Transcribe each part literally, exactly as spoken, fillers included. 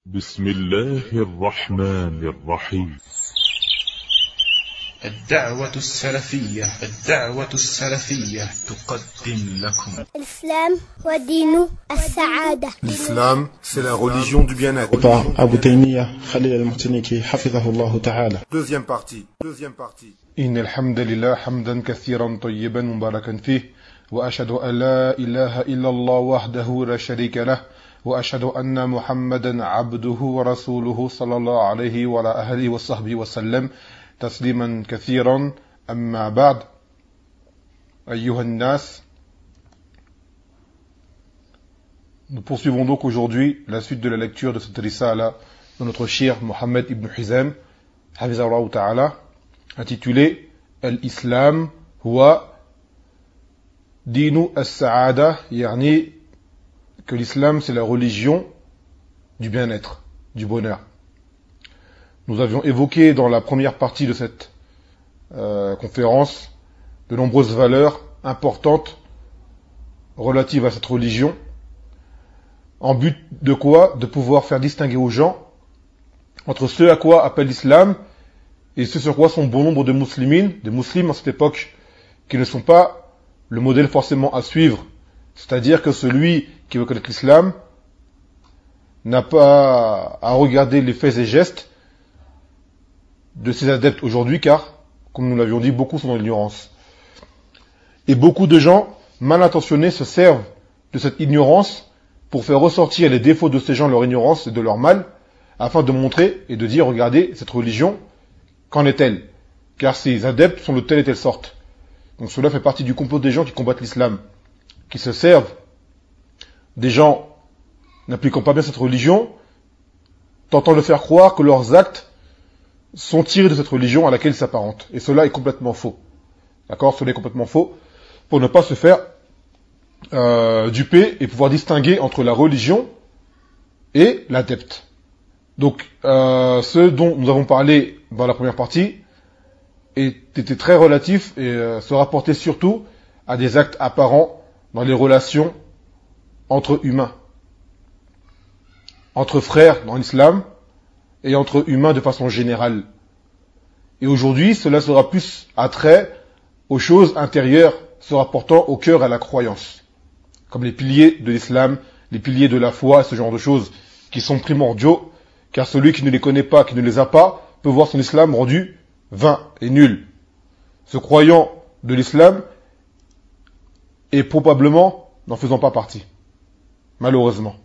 بسم الله الرحمن الرحيم. الدعوة السلفية الدعوة السلفية تقدم لكم الإسلام ودين السعادة. L'islam, c'est la religion du bien-être. Par Abu Taymiyyah Khalil al-Muhtaniki hafidhahullah ta'ala. Deuxième partie. Deuxième partie. إن الحمد لله حمدا كثيرا طيبا مباركا فيه وأشهد أن لا إله إلا الله وحده لا شريك له وأشهد أن محمدا عبده ورسوله صلى الله عليه وعلى أهله وصحبه وسلم تسليما كثيرا. أما بعد أيها الناس. Nous poursuivons donc aujourd'hui la suite de la lecture de cette risala de notre cher Mohammed ibn Hizam hafizahullah ta'ala, intitulé Al-Islam huwa dinu as-sa'ada, yani que l'islam c'est la religion du bien-être, du bonheur. Nous avions évoqué dans la première partie de cette euh, conférence de nombreuses valeurs importantes relatives à cette religion, en but de quoi? De pouvoir faire distinguer aux gens entre ce à quoi appelle l'islam et ce sur quoi sont bon nombre de muslimines, des musulmans à cette époque, qui ne sont pas le modèle forcément à suivre. C'est-à-dire que celui qui veut connaître l'islam n'a pas à regarder les faits et gestes de ses adeptes aujourd'hui, car, comme nous l'avions dit, beaucoup sont dans l'ignorance. Et beaucoup de gens mal intentionnés se servent de cette ignorance pour faire ressortir les défauts de ces gens, leur ignorance et de leur mal, afin de montrer et de dire, regardez, cette religion, qu'en est-elle? Car ces adeptes sont de telle et telle sorte. Donc cela fait partie du complot des gens qui combattent l'islam, qui se servent des gens n'appliquant pas bien cette religion, tentant de faire croire que leurs actes sont tirés de cette religion à laquelle ils s'apparentent. Et cela est complètement faux. D'accord? Cela est complètement faux, pour ne pas se faire euh, duper et pouvoir distinguer entre la religion et l'adepte. Donc, euh, ce dont nous avons parlé dans la première partie était très relatif et euh, se rapportait surtout à des actes apparents dans les relations entre humains, entre frères dans l'islam et entre humains de façon générale. Et aujourd'hui, cela sera plus attrait aux choses intérieures se rapportant au cœur et à la croyance, comme les piliers de l'islam, les piliers de la foi, ce genre de choses qui sont primordiaux, car celui qui ne les connaît pas, qui ne les a pas, peut voir son islam rendu vain et nul. Ce croyant de l'islam est probablement n'en faisant pas partie, malheureusement.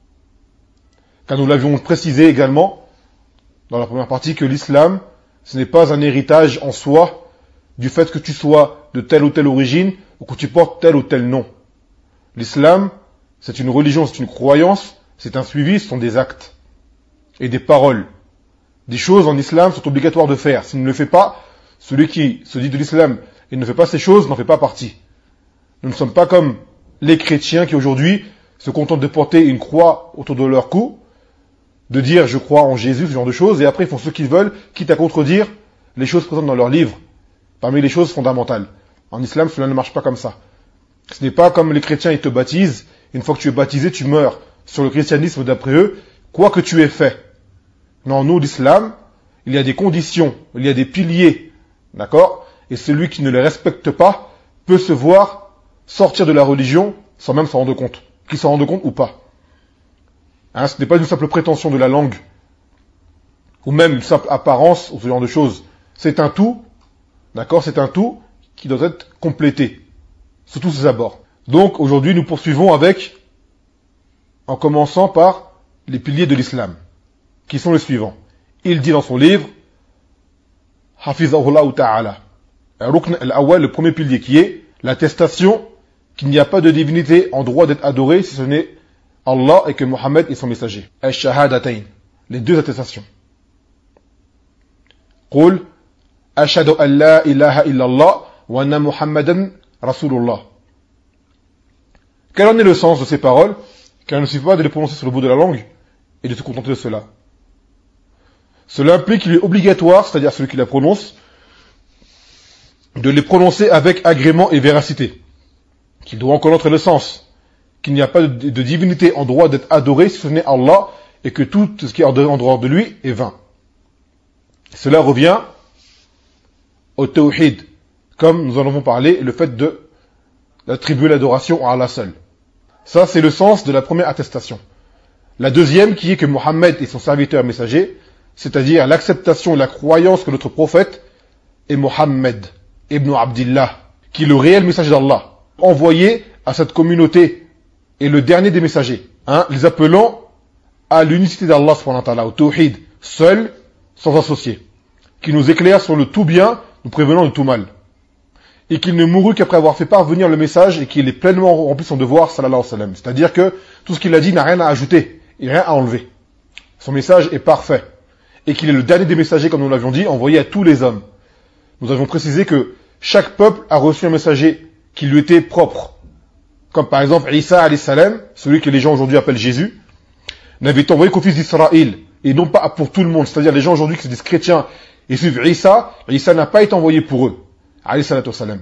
Car nous l'avions précisé également dans la première partie que l'islam, ce n'est pas un héritage en soi du fait que tu sois de telle ou telle origine ou que tu portes tel ou tel nom. L'islam, c'est une religion, c'est une croyance, c'est un suivi, ce sont des actes et des paroles. Des choses en islam sont obligatoires de faire. S'il ne le fait pas, celui qui se dit de l'islam et ne fait pas ces choses n'en fait pas partie. Nous ne sommes pas comme les chrétiens qui aujourd'hui se contentent de porter une croix autour de leur cou, de dire je crois en Jésus, ce genre de choses, et après ils font ce qu'ils veulent, quitte à contredire les choses présentes dans leur livre, parmi les choses fondamentales. En islam, cela ne marche pas comme ça. Ce n'est pas comme les chrétiens, ils te baptisent, une fois que tu es baptisé, tu meurs. Sur le christianisme, d'après eux, quoi que tu aies fait. Non, nous, l'islam, il y a des conditions, il y a des piliers, d'accord? Et celui qui ne les respecte pas peut se voir sortir de la religion sans même s'en rendre compte, qu'il s'en rende compte ou pas. Hein, ce n'est pas une simple prétention de la langue, ou même une simple apparence, ou ce genre de choses. C'est un tout, d'accord? C'est un tout qui doit être complété, sous tous ses abords. Donc, aujourd'hui, nous poursuivons avec, en commençant par les piliers de l'islam, qui sont les suivants. Il dit dans son livre, Hafizahullah ta'ala, Rukn al-Awwal, le premier pilier, qui est l'attestation qu'il n'y a pas de divinité en droit d'être adoré si ce n'est Allah et que Mohammed est son messager. Al-Shahadatayn, les deux attestations. Qul, Ashhadu an la ilaha illallah wa anna Muhammadan Rasulullah. Quel en est le sens de ces paroles? Car il ne suffit pas de les prononcer sur le bout de la langue et de se contenter de cela. Cela implique qu'il est obligatoire, c'est-à-dire celui qui la prononce, de les prononcer avec agrément et véracité, qu'il doit en connaître le sens, qu'il n'y a pas de, de divinité en droit d'être adoré si ce n'est Allah et que tout ce qui est en dehors de lui est vain. Cela revient au tawhid, comme nous en avons parlé, le fait de d'attribuer l'adoration à Allah seul. Ça, c'est le sens de la première attestation. La deuxième, qui est que Mohammed est son serviteur messager, c'est-à-dire l'acceptation et la croyance que notre prophète est Mohammed ibn Abdillah, qui est le réel messager d'Allah, envoyé à cette communauté et le dernier des messagers, hein, les appelant à l'unicité d'Allah subhanahu wa ta'ala, au tawhid, seul, sans associé, qui nous éclaire sur le tout bien, nous prévenant de tout mal, et qu'il ne mourut qu'après avoir fait parvenir le message et qu'il ait pleinement rempli son devoir, sallallahu alayhi wa sallam. C'est-à-dire que tout ce qu'il a dit n'a rien à ajouter et rien à enlever. Son message est parfait. Et qu'il est le dernier des messagers, comme nous l'avions dit, envoyé à tous les hommes. Nous avions précisé que chaque peuple a reçu un messager qui lui était propre. Comme par exemple Isa alayhi salam, celui que les gens aujourd'hui appellent Jésus, n'avait été envoyé qu'au fils d'Israël, et non pas pour tout le monde. C'est-à-dire les gens aujourd'hui qui se disent chrétiens et suivent Isa, Isa n'a pas été envoyé pour eux. Alayhi salatu wassalam.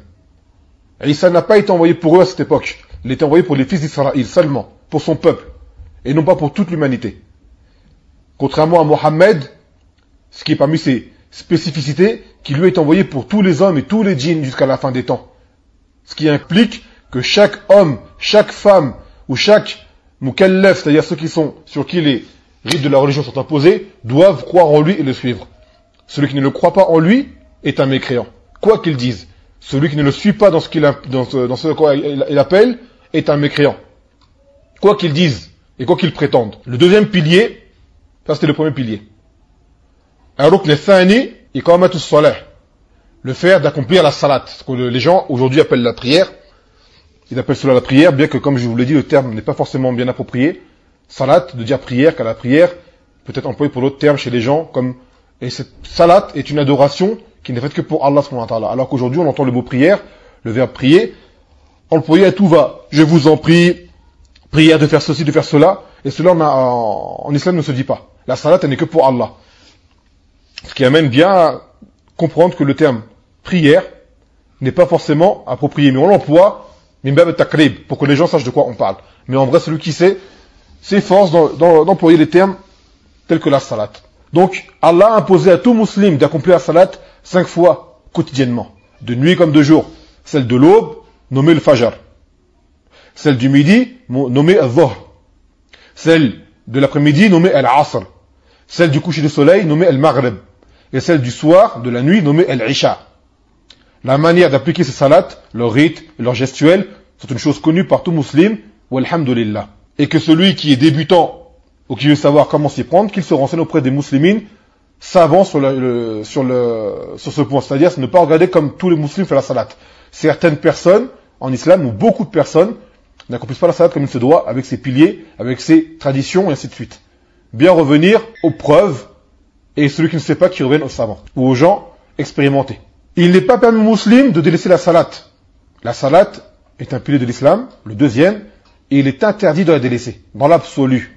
Isa n'a pas été envoyé pour eux à cette époque. Il était envoyé pour les fils d'Israël seulement, pour son peuple, et non pas pour toute l'humanité. Contrairement à Mohammed, ce qui est parmi ses spécificités, qui lui est envoyé pour tous les hommes et tous les djinns jusqu'à la fin des temps. Ce qui implique que chaque homme, chaque femme, ou chaque mukallaf, c'est-à-dire ceux qui sont, sur qui les rites de la religion sont imposés, doivent croire en lui et le suivre. Celui qui ne le croit pas en lui est un mécréant. Quoi qu'il dise, celui qui ne le suit pas dans ce qu'il a, dans ce, dans ce quoi il, il appelle est un mécréant. Quoi qu'il dise et quoi qu'il prétende. Le deuxième pilier, ça c'était le premier pilier. Ar-rukn ath-thani, iqamatu as-salah. Le faire d'accomplir la salat, ce que les gens aujourd'hui appellent la prière. Ils appellent cela la prière, bien que comme je vous l'ai dit, le terme n'est pas forcément bien approprié. Salat, de dire prière, car la prière peut être employée pour d'autres termes chez les gens, comme, et cette salat est une adoration qui n'est faite que pour Allah subhanahu wa ta'ala. Alors qu'aujourd'hui, on entend le mot prière, le verbe prier, employé à tout va. Je vous en prie, prière de faire ceci, de faire cela, et cela en, a, en, en islam ne se dit pas. La salat, elle n'est que pour Allah. Ce qui amène bien à comprendre que le terme prière n'est pas forcément approprié, mais on l'emploie, min bab at-taqrib, pour que les gens sachent de quoi on parle. Mais en vrai, celui qui sait, s'efforce d'employer les termes tels que la salat. Donc, Allah a imposé à tout musulman d'accomplir la salat cinq fois quotidiennement, de nuit comme de jour. Celle de l'aube, nommée le fajr. Celle du midi, nommée al-dhuhr. Celle de l'après-midi, nommée al-asr. Celle du coucher du soleil, nommée al-maghrib. Et celle du soir, de la nuit, nommée al-isha. La manière d'appliquer ces salats, leur rite et leur gestuelle, sont une chose connue par tout musulman, walhamdulillah. Et que celui qui est débutant, ou qui veut savoir comment s'y prendre, qu'il se renseigne auprès des musulmans savants sur, le, le, sur, le, sur ce point. C'est-à-dire, ne pas regarder comme tous les musulmans font la salat. Certaines personnes, en islam, ou beaucoup de personnes, n'accomplissent pas la salat comme il se doit, avec ses piliers, avec ses traditions, et ainsi de suite. Bien revenir aux preuves, et celui qui ne sait pas, qui revienne aux savants, ou aux gens expérimentés. Il n'est pas permis aux musulmans de délaisser la salat. La salat est un pilier de l'islam, le deuxième, et il est interdit de la délaisser, dans l'absolu.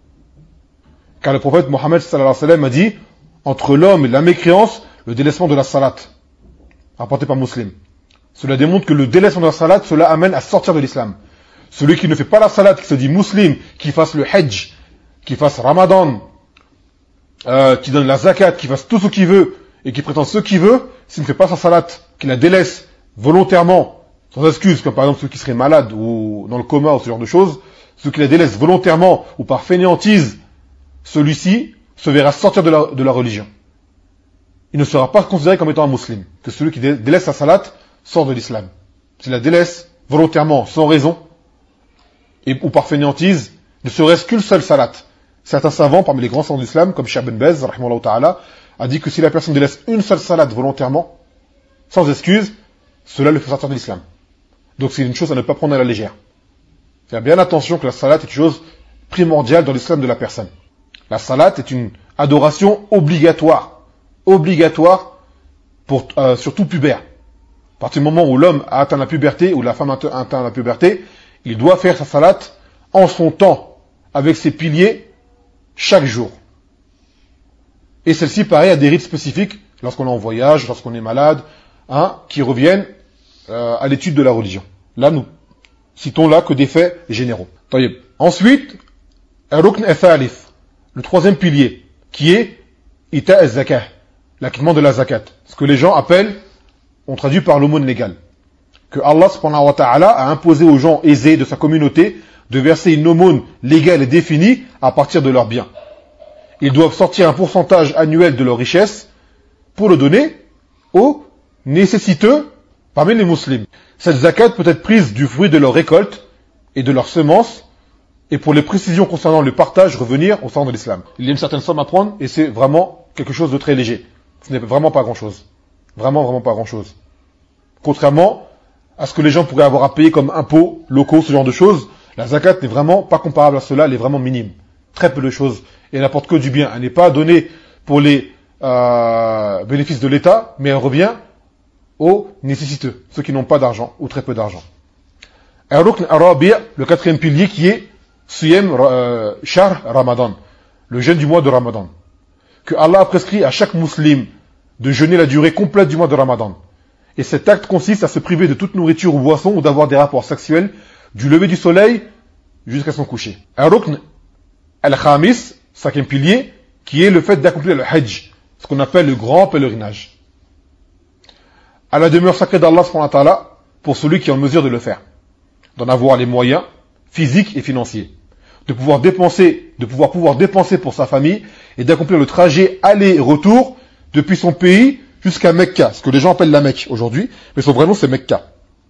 Car le prophète Mohammed sallallahu alayhi wa sallam a dit, entre l'homme et la mécréance, le délaissement de la salat, rapporté par Muslim. Cela démontre que le délaissement de la salat, cela amène à sortir de l'islam. Celui qui ne fait pas la salat, qui se dit musulman, qui fasse le hajj, qui fasse ramadan, euh, qui donne la zakat, qui fasse tout ce qu'il veut, et qui prétend ce qu'il veut, s'il ne fait pas sa salat, qu'il la délaisse volontairement, sans excuse, comme par exemple ceux qui seraient malades, ou dans le coma, ou ce genre de choses, ceux qui la délaissent volontairement, ou par fainéantise, celui-ci se verra sortir de la, de la religion. Il ne sera pas considéré comme étant un musulman, que celui qui délaisse sa salat sort de l'islam. S'il la délaisse volontairement, sans raison, et, ou par fainéantise, ne serait-ce qu'une seule salat. Certains savants, parmi les grands savants de l'islam, comme Cheikh Ben Baz, rahimahullah ta'ala, a dit que si la personne délaisse une seule salat volontairement, sans excuse, cela le fait sortir de l'islam. Donc c'est une chose à ne pas prendre à la légère. Faire bien attention que la salat est une chose primordiale dans l'islam de la personne. La salat est une adoration obligatoire. Obligatoire pour, euh, sur tout pubère. À partir du moment où l'homme a atteint la puberté, ou la femme a atteint la puberté, il doit faire sa salat en son temps, avec ses piliers, chaque jour. Et celle-ci, pareil, a des rites spécifiques, lorsqu'on est en voyage, lorsqu'on est malade, hein, qui reviennent euh, à l'étude de la religion. Là, nous citons là que des faits généraux. Ensuite, ar-rukn ath-thalith, le troisième pilier, qui est Ita az-zakah, l'acquittement de la zakat. Ce que les gens appellent, on traduit par l'aumône légale. Que Allah subhanahu wa ta'ala a imposé aux gens aisés de sa communauté de verser une aumône légale et définie à partir de leurs biens. Ils doivent sortir un pourcentage annuel de leur richesse pour le donner aux nécessiteux parmi les musulmans. Cette zakat peut être prise du fruit de leur récolte et de leurs semences, et pour les précisions concernant le partage, revenir au sein de l'islam. Il y a une certaine somme à prendre, et c'est vraiment quelque chose de très léger. Ce n'est vraiment pas grand-chose. Vraiment, vraiment pas grand-chose. Contrairement à ce que les gens pourraient avoir à payer comme impôts locaux, ce genre de choses, la zakat n'est vraiment pas comparable à cela, elle est vraiment minime. Très peu de choses, et elle n'apporte que du bien. Elle n'est pas donnée pour les euh, bénéfices de l'État, mais elle revient aux nécessiteux, ceux qui n'ont pas d'argent, ou très peu d'argent. Ar-Rukn Arabi', le quatrième pilier qui est Siyam euh, Shahr Ramadan, le jeûne du mois de Ramadan. Que Allah a prescrit à chaque musulman de jeûner la durée complète du mois de Ramadan. Et cet acte consiste à se priver de toute nourriture ou boisson ou d'avoir des rapports sexuels du lever du soleil jusqu'à son coucher. Ar-Rukn Al-Khamis, cinquième pilier, qui est le fait d'accomplir le Hajj, ce qu'on appelle le grand pèlerinage. À la demeure sacrée d'Allah subhanahu wa ta'ala, pour celui qui est en mesure de le faire. D'en avoir les moyens physiques et financiers. De pouvoir dépenser, de pouvoir pouvoir dépenser pour sa famille et d'accomplir le trajet aller-retour depuis son pays jusqu'à Mecca, ce que les gens appellent la Mecque aujourd'hui, mais son vrai nom c'est Mecca.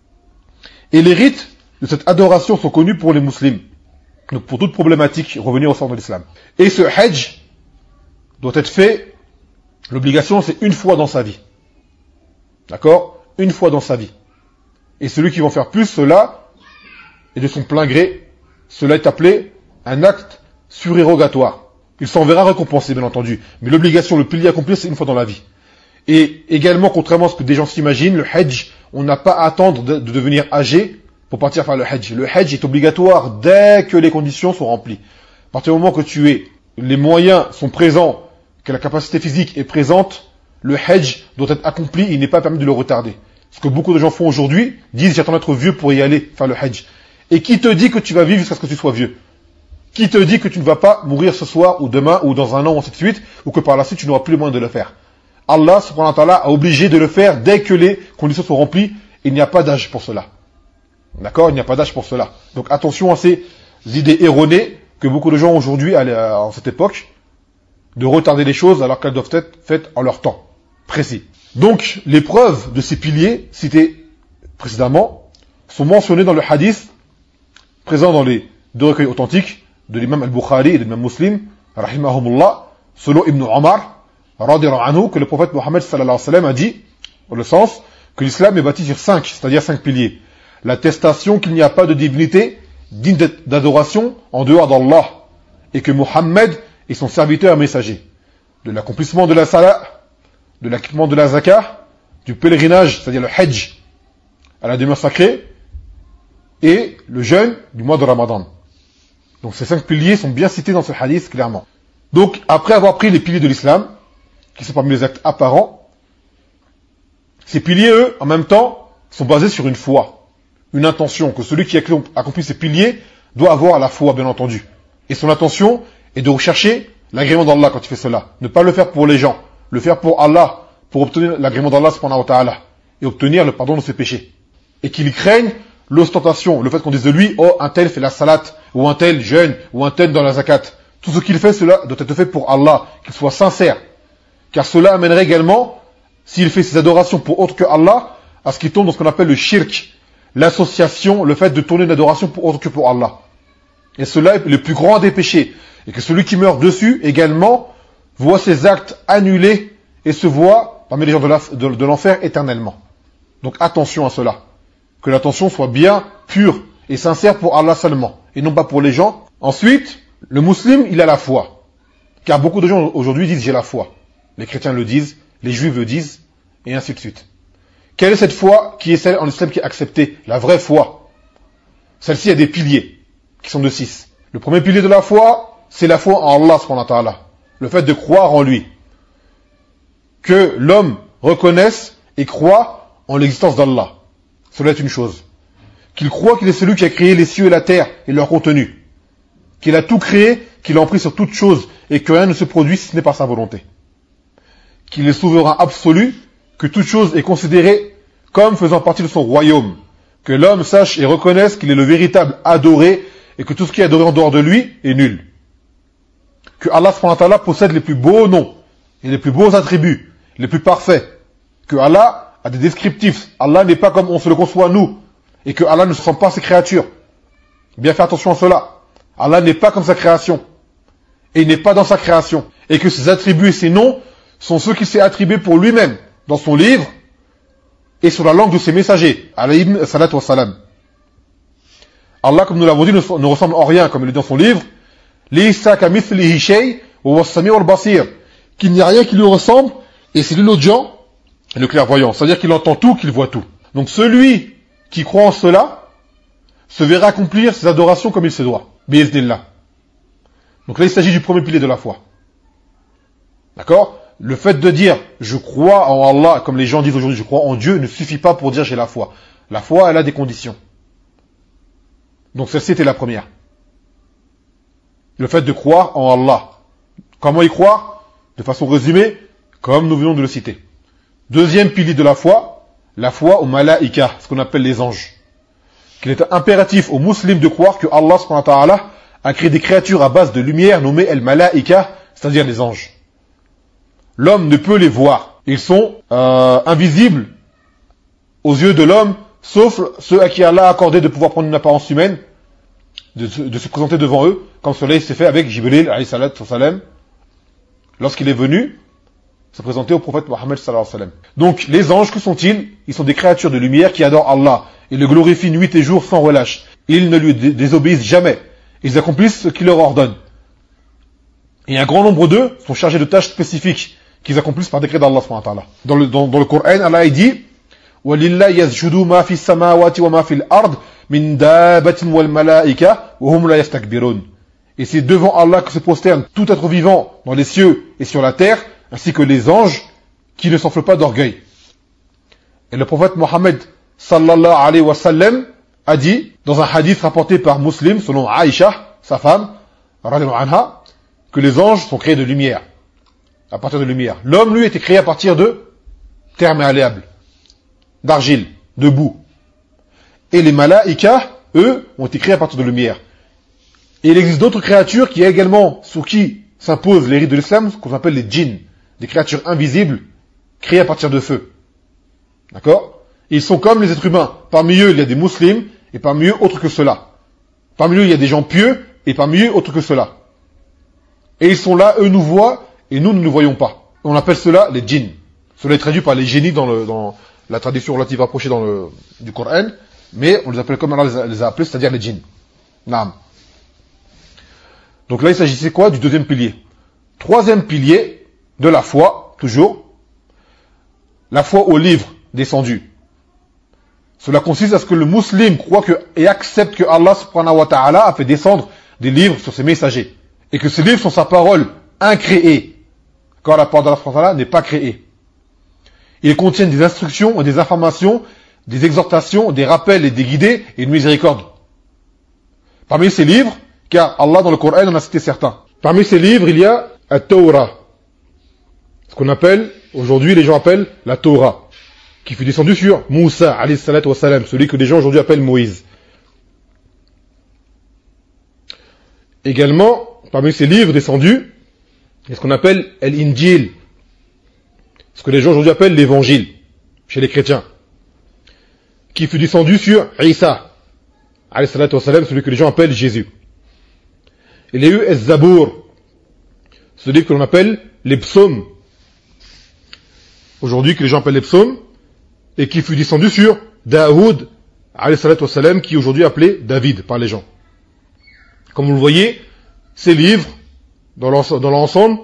Et les rites de cette adoration sont connus pour les musulmans. Donc pour toute problématique, revenir au centre de l'islam. Et ce Hajj doit être fait, l'obligation c'est une fois dans sa vie. D'accord? Une fois dans sa vie. Et celui qui va faire plus cela, et de son plein gré, cela est appelé un acte surérogatoire. Il s'en verra récompensé, bien entendu. Mais l'obligation, le pilier accompli, c'est une fois dans la vie. Et également, contrairement à ce que des gens s'imaginent, le Hajj, on n'a pas à attendre de, de devenir âgé pour partir faire le Hajj. Le Hajj est obligatoire dès que les conditions sont remplies. À partir du moment que tu es, les moyens sont présents, que la capacité physique est présente, le Hajj doit être accompli, il n'est pas permis de le retarder. Ce que beaucoup de gens font aujourd'hui, disent j'attends d'être vieux pour y aller, faire le Hajj. Et qui te dit que tu vas vivre jusqu'à ce que tu sois vieux? Qui te dit que tu ne vas pas mourir ce soir, ou demain, ou dans un an, ou ainsi de suite, ou que par la suite tu n'auras plus les moyens de le faire? Allah, subhanahu wa ta'ala, a obligé de le faire dès que les conditions sont remplies, il n'y a pas d'âge pour cela. D'accord? Il n'y a pas d'âge pour cela. Donc attention à ces idées erronées que beaucoup de gens aujourd'hui, en cette époque, de retarder les choses alors qu'elles doivent être faites en leur temps précis. Donc, les preuves de ces piliers, cités précédemment, sont mentionnées dans le hadith, présent dans les deux recueils authentiques de l'imam al-Bukhari et de l'imam Muslim, rahimahumullah, selon Ibn Omar, radiyallahu anhu, que le prophète Mohammed sallallahu alayhi wa sallam a dit, dans le sens, que l'islam est bâti sur cinq, c'est-à-dire cinq piliers. L'attestation qu'il n'y a pas de divinité digne d'adoration en dehors d'Allah, et que Mohammed est son serviteur et messager. De l'accomplissement de la salat, de l'acquittement de la zakah, du pèlerinage, c'est-à-dire le hajj, à la demeure sacrée, et le jeûne du mois de Ramadan. Donc ces cinq piliers sont bien cités dans ce hadith clairement. Donc après avoir pris les piliers de l'islam, qui sont parmi les actes apparents, ces piliers, eux, en même temps, sont basés sur une foi, une intention, que celui qui accomplit ces piliers doit avoir la foi, bien entendu. Et son intention est de rechercher l'agrément d'Allah quand il fait cela. Ne pas le faire pour les gens, le faire pour Allah, pour obtenir l'agrément d'Allah subhanahu wa ta'ala, et obtenir le pardon de ses péchés. Et qu'il craigne l'ostentation, le fait qu'on dise de lui, oh, un tel fait la salat, ou un tel jeûne, ou un tel dans la zakat. Tout ce qu'il fait, cela doit être fait pour Allah, qu'il soit sincère. Car cela amènerait également, s'il fait ses adorations pour autre que Allah, à ce qu'il tombe dans ce qu'on appelle le shirk, l'association, le fait de tourner une adoration pour autre que pour Allah. Et cela est le plus grand des péchés. Et que celui qui meurt dessus, également, voit ses actes annulés et se voit parmi les gens de l'enfer éternellement. Donc attention à cela. Que l'attention soit bien pure et sincère pour Allah seulement, et non pas pour les gens. Ensuite, le musulman, il a la foi. Car beaucoup de gens aujourd'hui disent j'ai la foi. Les chrétiens le disent, les juifs le disent, et ainsi de suite. Quelle est cette foi qui est celle en islam qui est acceptée? La vraie foi. Celle-ci a des piliers, qui sont de six. Le premier pilier de la foi, c'est la foi en Allah subhanahu wa ta'ala. Le fait de croire en lui. Que l'homme reconnaisse et croit en l'existence d'Allah. Cela est une chose. Qu'il croit qu'il est celui qui a créé les cieux et la terre et leur contenu. Qu'il a tout créé qu'il a pris sur toute chose et que rien ne se produit si ce n'est par sa volonté. Qu'il est souverain absolu, que toute chose est considérée comme faisant partie de son royaume. Que l'homme sache et reconnaisse qu'il est le véritable adoré et que tout ce qui est adoré en dehors de lui est nul. Que Allah subhanahu wa ta'ala possède les plus beaux noms et les plus beaux attributs, les plus parfaits. Que Allah a des descriptifs. Allah n'est pas comme on se le conçoit nous. Et que Allah ne se sent pas ses créatures. Bien faire attention à cela. Allah n'est pas comme sa création. Et il n'est pas dans sa création. Et que ses attributs et ses noms sont ceux qu'il s'est attribués pour lui-même dans son livre et sur la langue de ses messagers. Alayhim salatu wa salam. Allah, comme nous l'avons dit, ne, ne ressemble en rien, comme il est dans son livre. Laysa kamithlihi shay wa huwa as-sami'ul basir. Qu'il n'y a rien qui lui ressemble et c'est lui l'audient et le clairvoyant. C'est-à-dire qu'il entend tout, qu'il voit tout. Donc celui qui croit en cela se verra accomplir ses adorations comme il se doit. Bi'iznillah. Donc là, il s'agit du premier pilier de la foi. D'accord? Le fait de dire « je crois en Allah », comme les gens disent aujourd'hui « je crois en Dieu », ne suffit pas pour dire « j'ai la foi ». La foi, elle a des conditions. Donc celle-ci était la première. Le fait de croire en Allah. Comment y croire? De façon résumée, comme nous venons de le citer. Deuxième pilier de la foi, la foi aux malaïka, ce qu'on appelle les anges. Qu'il est impératif aux musulmans de croire que Allah subhanahu wa ta'ala a créé des créatures à base de lumière nommées el malaïka, c'est-à-dire les anges. L'homme ne peut les voir. Ils sont euh, invisibles aux yeux de l'homme, sauf ceux à qui Allah a accordé de pouvoir prendre une apparence humaine, de, de se présenter devant eux, comme cela s'est fait avec Jibril, alayhi salatu wa salam, lorsqu'il est venu se présenter au prophète Mohammed sallallahu alayhi wa sallam. Donc, les anges, que sont-ils? Ils sont des créatures de lumière qui adorent Allah et le glorifient nuit et jour sans relâche. Ils ne lui dé désobéissent jamais. Ils accomplissent ce qu'il leur ordonne. Et un grand nombre d'eux sont chargés de tâches spécifiques qu'ils accomplissent par décret d'Allah subhanahu wa ta'ala. Dans le, dans, dans le Coran, Allah il dit وَلِلَّهِ يَسْجُدُوا مَا فِي السَّمَاوَاتِ وَمَا فِي الْأَرْضِ مِنْ دَابَةٍ وَالْمَلَائِكَةِ وَهُمْ لَا يَسْتَكْبِرُونَ. Et c'est devant Allah que se prosterne tout être vivant dans les cieux et sur la terre, ainsi que les anges qui ne s'enflent pas d'orgueil. Et le prophète Mohammed sallallahu alayhi wa sallam a dit, dans un hadith rapporté par Muslim, selon Aïcha, sa femme, radhiyallahu anha, que les anges sont créés de lumière. À partir de lumière. L'homme, lui, était créé à partir de terre malléable, d'argile, de boue. Et les malaïkas, eux, ont été créés à partir de lumière. Et il existe d'autres créatures qui également, sous qui s'imposent les rites de l'islam, ce qu'on appelle les djinns, des créatures invisibles, créées à partir de feu. D'accord? Ils sont comme les êtres humains. Parmi eux, il y a des musulmans, et parmi eux, autres que cela. Parmi eux, il y a des gens pieux, et parmi eux, autres que cela. Et ils sont là, eux nous voient, et nous ne nous voyons pas. On appelle cela les djinns. Cela est traduit par les génies dans, le, dans la traduction relative approchée dans le, du Coran, mais on les appelle comme Allah les a, les a appelés, c'est-à-dire les djinns. Naam. Donc là, il s'agissait quoi? Du deuxième pilier. Troisième pilier de la foi, toujours, la foi au livre descendu. Cela consiste à ce que le musulman croit que, et accepte que Allah subhanahu wa ta'ala a fait descendre des livres sur ses messagers. Et que ces livres sont sa parole incréée. Quand la parole d'Allah subhanahu wa ta'ala n'est pas créée. Ils contiennent des instructions et des informations, des exhortations, des rappels et des guidées et une miséricorde. Parmi ces livres, car Allah dans le Coran en a cité certains. Parmi ces livres, il y a la Torah. Ce qu'on appelle, aujourd'hui les gens appellent la Torah. Qui fut descendu sur Moussa, alayhi salatu wa salam, celui que les gens aujourd'hui appellent Moïse. Également, parmi ces livres descendus, il y a ce qu'on appelle l'Injil. Ce que les gens aujourd'hui appellent l'évangile, chez les chrétiens. Qui fut descendu sur Isa, alayhi salatu wa salam, celui que les gens appellent Jésus. Il y a eu El-Zabour, ce livre que l'on appelle les psaumes. Aujourd'hui, que les gens appellent les psaumes, et qui fut descendu sur Daoud, alayhi salatu wa salam, qui est aujourd'hui appelé David par les gens. Comme vous le voyez, ces livres, dans l'ensemble,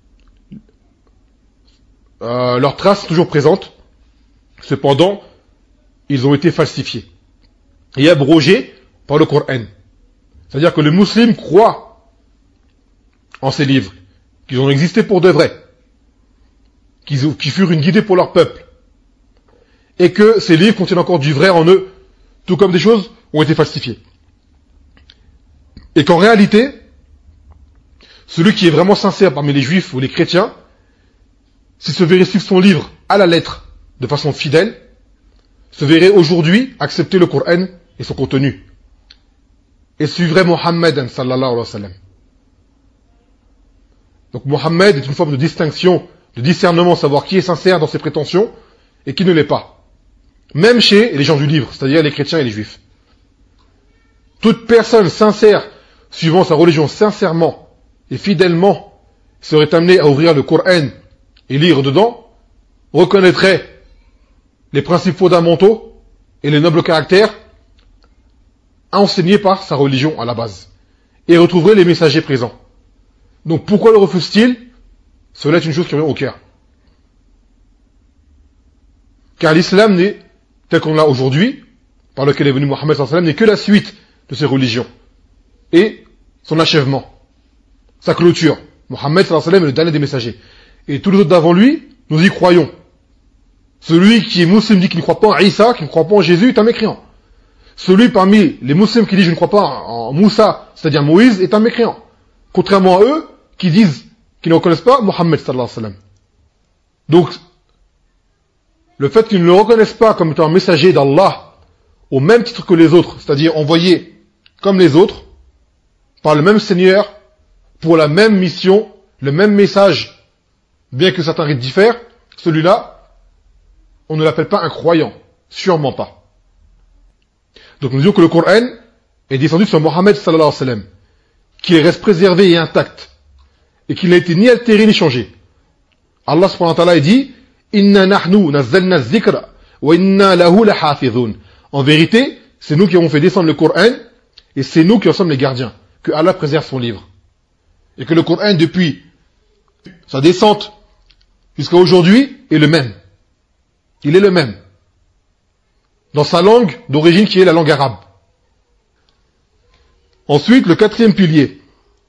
euh, leurs traces sont toujours présentes. Cependant, ils ont été falsifiés et abrogés par le Coran. C'est-à-dire que les musulmans croient en ces livres, qu'ils ont existé pour de vrai, qu'ils qui furent une guidée pour leur peuple, et que ces livres contiennent encore du vrai en eux, tout comme des choses ont été falsifiées. Et qu'en réalité, celui qui est vraiment sincère parmi les juifs ou les chrétiens, s'il se verrait suivre son livre à la lettre, de façon fidèle, se verrait aujourd'hui accepter le Coran et son contenu. Et suivrait Mohammed sallallahu alayhi wa sallam. Donc Mohammed est une forme de distinction, de discernement, savoir qui est sincère dans ses prétentions et qui ne l'est pas. Même chez les gens du livre, c'est-à-dire les chrétiens et les juifs. Toute personne sincère, suivant sa religion sincèrement et fidèlement, serait amenée à ouvrir le Coran et lire dedans, reconnaîtrait les principes fondamentaux et les nobles caractères enseignés par sa religion à la base, et retrouverait les messagers présents. Donc pourquoi le refuse-t-il? Cela est une chose qui revient au cœur. Car l'islam n'est, tel qu'on l'a aujourd'hui, par lequel est venu Mohammed sallallahu alayhi wa sallam, n'est que la suite de ces religions, et son achèvement, sa clôture. Mohammed sallallahu alayhi wa sallam est le dernier des messagers. Et tous les autres d'avant lui, nous y croyons. Celui qui est musulman dit qu'il ne croit pas en Isa, qui ne croit pas en Jésus, est un mécréant. Celui parmi les musulmans qui dit je ne crois pas en Moussa, c'est-à-dire Moïse, est un mécréant. Contrairement à eux, qui disent, qui ne reconnaissent pas Mohammed sallallahu alayhi wa sallam. Donc, le fait qu'ils ne le reconnaissent pas comme étant un messager d'Allah, au même titre que les autres, c'est-à-dire envoyé comme les autres, par le même Seigneur, pour la même mission, le même message, bien que certains rites diffèrent, celui-là, on ne l'appelle pas un croyant. Sûrement pas. Donc nous disons que le Coran est descendu sur Mohammed sallallahu alayhi wa sallam, qu'il reste préservé et intact, et qu'il n'a été ni altéré ni changé. Allah subhanahu wa ta'ala dit Inna nahnu nazzalna zikra wa inna lahu lahafizun. En vérité, c'est nous qui avons fait descendre le Coran, et c'est nous qui en sommes les gardiens, que Allah préserve son livre. Et que le Coran, depuis sa descente jusqu'à aujourd'hui, est le même. Il est le même. Dans sa langue d'origine qui est la langue arabe. Ensuite, le quatrième pilier,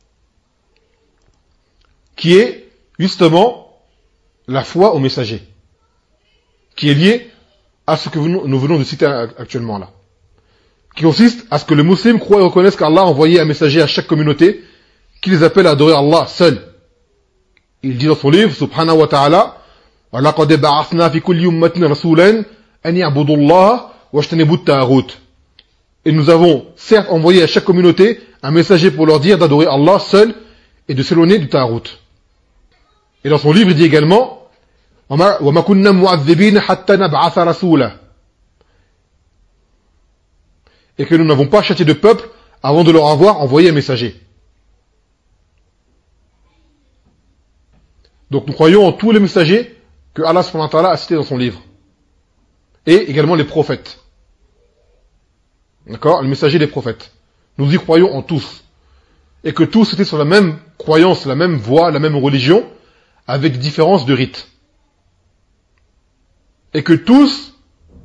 qui est justement la foi au messager, qui est lié à ce que nous venons de citer actuellement là, qui consiste à ce que le musulman croit et reconnaisse qu'Allah a envoyé un messager à chaque communauté qui les appelle à adorer Allah seul. Il dit dans son livre, subhanahu wa ta'ala, وَلَقَدْ بَعَثْنَا فِي كُلِّ أُمَّةٍ رَسُولًا أَنْ يَعْبُدُوا اللَّهَ وَاجْتَنِبُوا الطَّاغُوتَ. Et nous avons certes envoyé à chaque communauté un messager pour leur dire d'adorer Allah seul et de s'éloigner du Ta'arut. Et dans son livre, il dit également وَمَا كُنَّا مُعَذِّبِينَ حَتَّى نَبْعَثَ رَسُولًا. Et que nous n'avons pas châtié de peuple avant de leur avoir envoyé un messager. Donc nous croyons en tous les messagers que Allah subhanahu wa ta'ala a cités dans son livre. Et également les prophètes. D'accord? Les messagers des prophètes. Nous y croyons en tous. Et que tous étaient sur la même croyance, la même voie, la même religion, avec différences de rites. Et que tous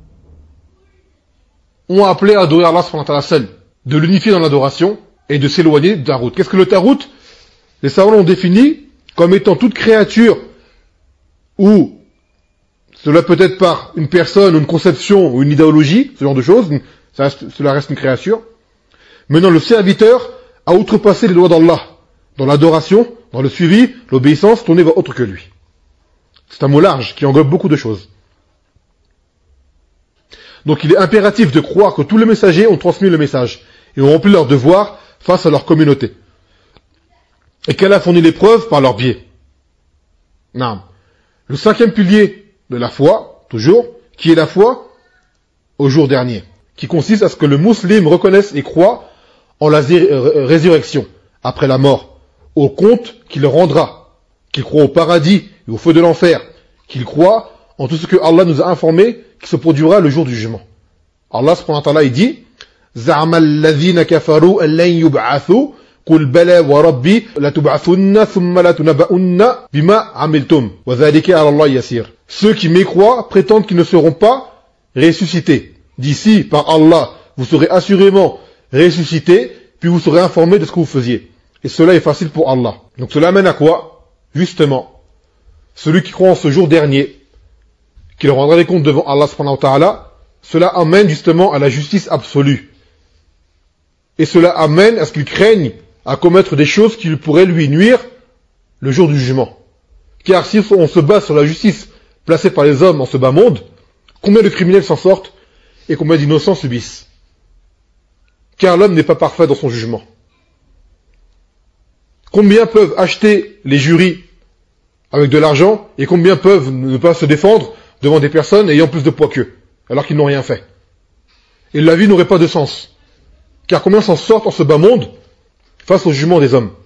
ont appelé à adorer Allah subhanahu wa ta'ala seul, de l'unifier dans l'adoration et de s'éloigner du Ta'arut. Qu'est-ce que le Ta'arut? Les savants l'ont défini comme étant toute créature où, cela peut être par une personne, une conception ou une idéologie, ce genre de choses, ça reste, cela reste une créature. Maintenant, le serviteur a outrepassé les lois d'Allah, dans l'adoration, dans le suivi, l'obéissance, tourné vers autre que lui. C'est un mot large qui englobe beaucoup de choses. Donc il est impératif de croire que tous les messagers ont transmis le message et ont rempli leur devoir face à leur communauté. Et qu'elle a fourni les preuves par leur biais. Non. Le cinquième pilier de la foi, toujours, qui est la foi au jour dernier, qui consiste à ce que le musulman reconnaisse et croit en la résurrection, après la mort, au compte qu'il rendra, qu'il croit au paradis et au feu de l'enfer, qu'il croit en tout ce que Allah nous a informé qui se produira le jour du jugement. Allah subhanahu wa ta'ala il dit زعم الذين كفروا أن لن يبعثوا قل بلى وربي لتبعثن ثم لتنبؤن بما عملتم وذلك على الله يسير. Ceux qui mécroient prétendent qu'ils ne seront pas ressuscités. D'ici, par Allah, vous serez assurément ressuscités, puis vous serez informés de ce que vous faisiez. Et cela est facile pour Allah. Donc cela amène à quoi? Justement, celui qui croit en ce jour dernier, qu'il rendra des comptes devant Allah subhanahu wa ta'ala, cela amène justement à la justice absolue. Et cela amène à ce qu'il craigne à commettre des choses qui pourraient lui nuire le jour du jugement. Car si on se base sur la justice placée par les hommes en ce bas monde, combien de criminels s'en sortent et combien d'innocents subissent? Car l'homme n'est pas parfait dans son jugement. Combien peuvent acheter les jurys avec de l'argent et combien peuvent ne pas se défendre devant des personnes ayant plus de poids qu'eux, alors qu'ils n'ont rien fait? Et la vie n'aurait pas de sens. Car combien s'en sortent en ce bas monde face au jugement des hommes?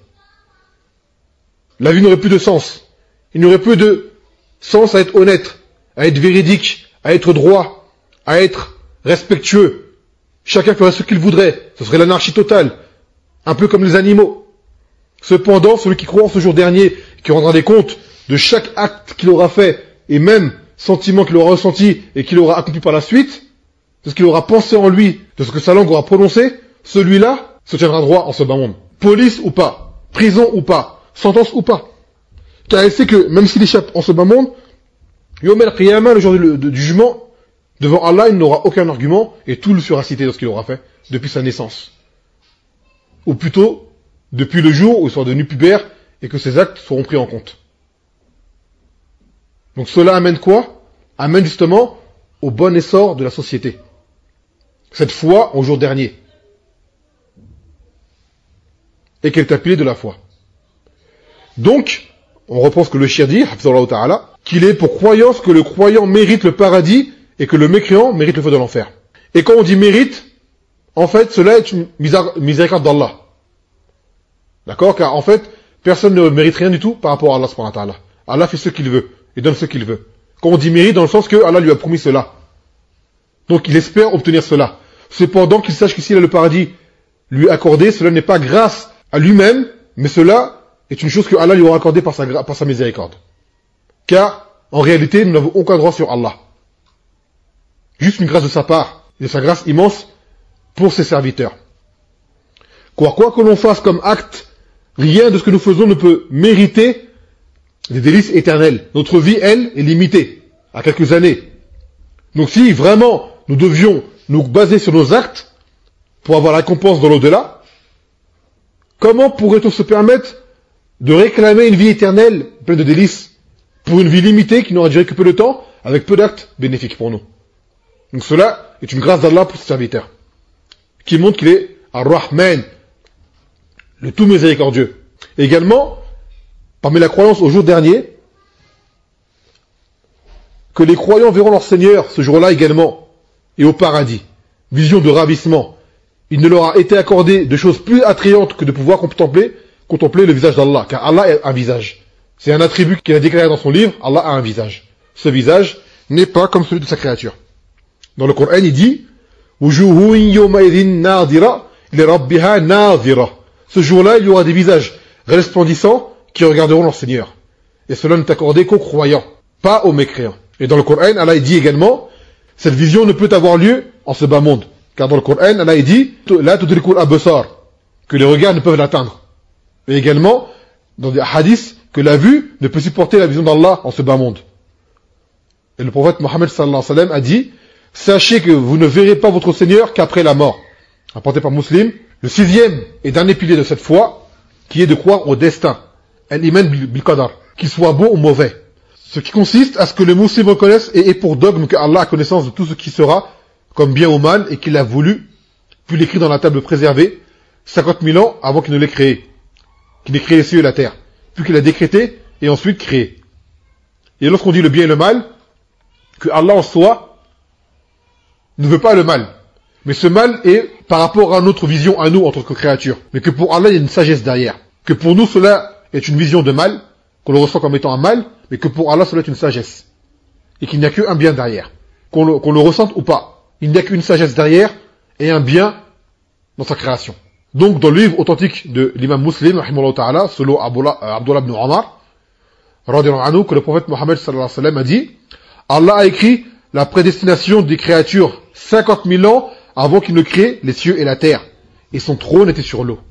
La vie n'aurait plus de sens. Il n'y aurait plus de sens à être honnête, à être véridique, à être droit, à être respectueux. Chacun ferait ce qu'il voudrait. Ce serait l'anarchie totale. Un peu comme les animaux. Cependant, celui qui croit en ce jour dernier, qui rendra des comptes de chaque acte qu'il aura fait, et même sentiment qu'il aura ressenti et qu'il aura accompli par la suite, de ce qu'il aura pensé en lui, de ce que sa langue aura prononcé, celui-là se tiendra droit en ce bas monde. Police ou pas, prison ou pas, sentence ou pas. Car il sait que, même s'il échappe en ce bas monde, Yom el-Qiyamah, le jour du, du jugement, devant Allah, il n'aura aucun argument et tout le sera cité de ce qu'il aura fait depuis sa naissance. Ou plutôt, depuis le jour où il sera devenu pubère et que ses actes seront pris en compte. Donc cela amène quoi? Amène justement au bon essor de la société. Cette foi au jour dernier. Et qu'elle est appelée de la foi. Donc, on reprend ce que le shir dit, hafizallahu ta'ala, qu'il est pour croyance que le croyant mérite le paradis et que le mécréant mérite le feu de l'enfer. Et quand on dit mérite, en fait, cela est une miséricorde d'Allah. D'accord? Car en fait, personne ne mérite rien du tout par rapport à Allah subhanahu wa ta'ala. Allah fait ce qu'il veut et donne ce qu'il veut. Quand on dit mérite, dans le sens que Allah lui a promis cela. Donc il espère obtenir cela. Cependant qu'il sache que s'il a le paradis lui accordé, cela n'est pas grâce à lui-même, mais cela est une chose que Allah lui aura accordée par sa, par sa miséricorde. Car, en réalité, nous n'avons aucun droit sur Allah. Juste une grâce de sa part, et de sa grâce immense pour ses serviteurs. Quoi, quoi que l'on fasse comme acte, rien de ce que nous faisons ne peut mériter des délices éternelles. Notre vie, elle, est limitée à quelques années. Donc si vraiment nous devions nous baser sur nos actes pour avoir la récompense dans l'au-delà, comment pourrait-on se permettre de réclamer une vie éternelle pleine de délices pour une vie limitée qui n'aura duré que peu de temps avec peu d'actes bénéfiques pour nous? Donc cela est une grâce d'Allah pour ses serviteurs qui montre qu'il est Ar-Rahman, le tout miséricordieux. Également, parmi la croyance au jour dernier, que les croyants verront leur Seigneur ce jour-là également, et au paradis. Vision de ravissement. Il ne leur a été accordé de choses plus attrayantes que de pouvoir contempler, contempler le visage d'Allah, car Allah a un visage. C'est un attribut qu'il a déclaré dans son livre, Allah a un visage. Ce visage n'est pas comme celui de sa créature. Dans le Coran, il dit, Wujuhun yawmaidhin nadira li rabbiha nadira. Ce jour-là, il y aura des visages resplendissants qui regarderont leur Seigneur. Et cela n'est accordé qu'aux croyants, pas aux mécréants. Et dans le Coran, Allah dit également, cette vision ne peut avoir lieu en ce bas monde. Car dans le Coran, Allah dit, la tudrikul absar, que les regards ne peuvent l'atteindre. Et également, dans des hadiths, que la vue ne peut supporter la vision d'Allah en ce bas monde. Et le prophète Mohammed sallallahu alayhi wa sallam a dit, sachez que vous ne verrez pas votre Seigneur qu'après la mort. Rapporté par Muslim, le sixième et dernier pilier de cette foi, qui est de croire au destin, al-iman bil qadar, qu'il soit bon ou mauvais. Ce qui consiste à ce que les musulmans reconnaissent et est pour dogme que Allah a connaissance de tout ce qui sera, comme bien ou mal, et qu'il a voulu, puis l'écrit dans la table préservée, cinquante mille ans avant qu'il ne l'ait créé, qu'il ait créé les cieux et la terre, puis qu'il a décrété et ensuite créé. Et lorsqu'on dit le bien et le mal, que Allah en soi ne veut pas le mal. Mais ce mal est par rapport à notre vision à nous en tant que créatures. Mais que pour Allah, il y a une sagesse derrière. Que pour nous, cela est une vision de mal, qu'on le ressent comme étant un mal, mais que pour Allah, cela est une sagesse. Et qu'il n'y a qu'un bien derrière. Qu'on le, qu'on le ressente ou pas. Il n'y a qu'une sagesse derrière et un bien dans sa création. Donc, dans le livre authentique de l'imam Muslim, rahimahullah ta'ala, selon Abdullah ibn Omar, radiyallahu anhu, que le prophète Mohammed sallallahu alayhi wa sallam a dit, Allah a écrit la prédestination des créatures cinquante mille ans avant qu'il ne crée les cieux et la terre. Et son trône était sur l'eau.